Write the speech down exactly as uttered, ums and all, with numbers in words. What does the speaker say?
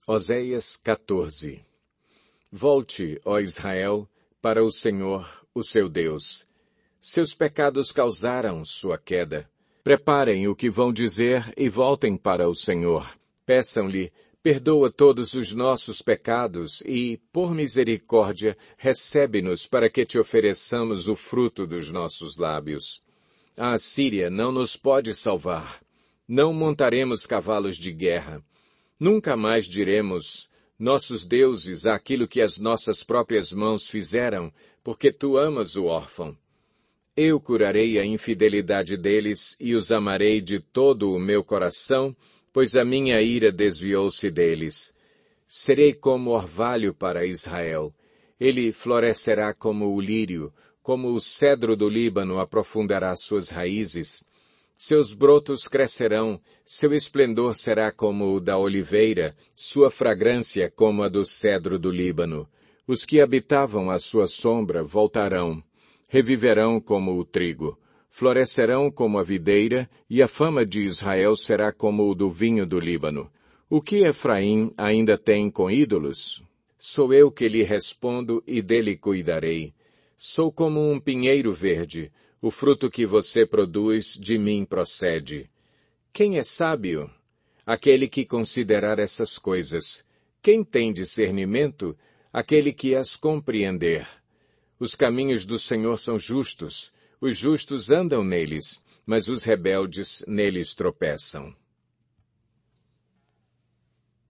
Oséias quatorze. Volte, ó Israel, para o Senhor, o seu Deus. Seus pecados causaram sua queda. Preparem o que vão dizer e voltem para o Senhor. Peçam-lhe, perdoa todos os nossos pecados e, por misericórdia, recebe-nos para que te ofereçamos o fruto dos nossos lábios. A Assíria não nos pode salvar. Não montaremos cavalos de guerra. Nunca mais diremos, nossos deuses, aquilo que as nossas próprias mãos fizeram, porque tu amas o órfão. Eu curarei a infidelidade deles e os amarei de todo o meu coração, pois a minha ira desviou-se deles. Serei como orvalho para Israel. Ele florescerá como o lírio, como o cedro do Líbano aprofundará suas raízes. Seus brotos crescerão, seu esplendor será como o da oliveira, sua fragrância como a do cedro do Líbano. Os que habitavam à sua sombra voltarão, reviverão como o trigo, florescerão como a videira, e a fama de Israel será como o do vinho do Líbano. O que Efraim ainda tem com ídolos? Sou eu que lhe respondo e dele cuidarei. Sou como um pinheiro verde. O fruto que você produz de mim procede. Quem é sábio? Aquele que considerar essas coisas. Quem tem discernimento? Aquele que as compreender. Os caminhos do Senhor são justos. Os justos andam neles, mas os rebeldes neles tropeçam.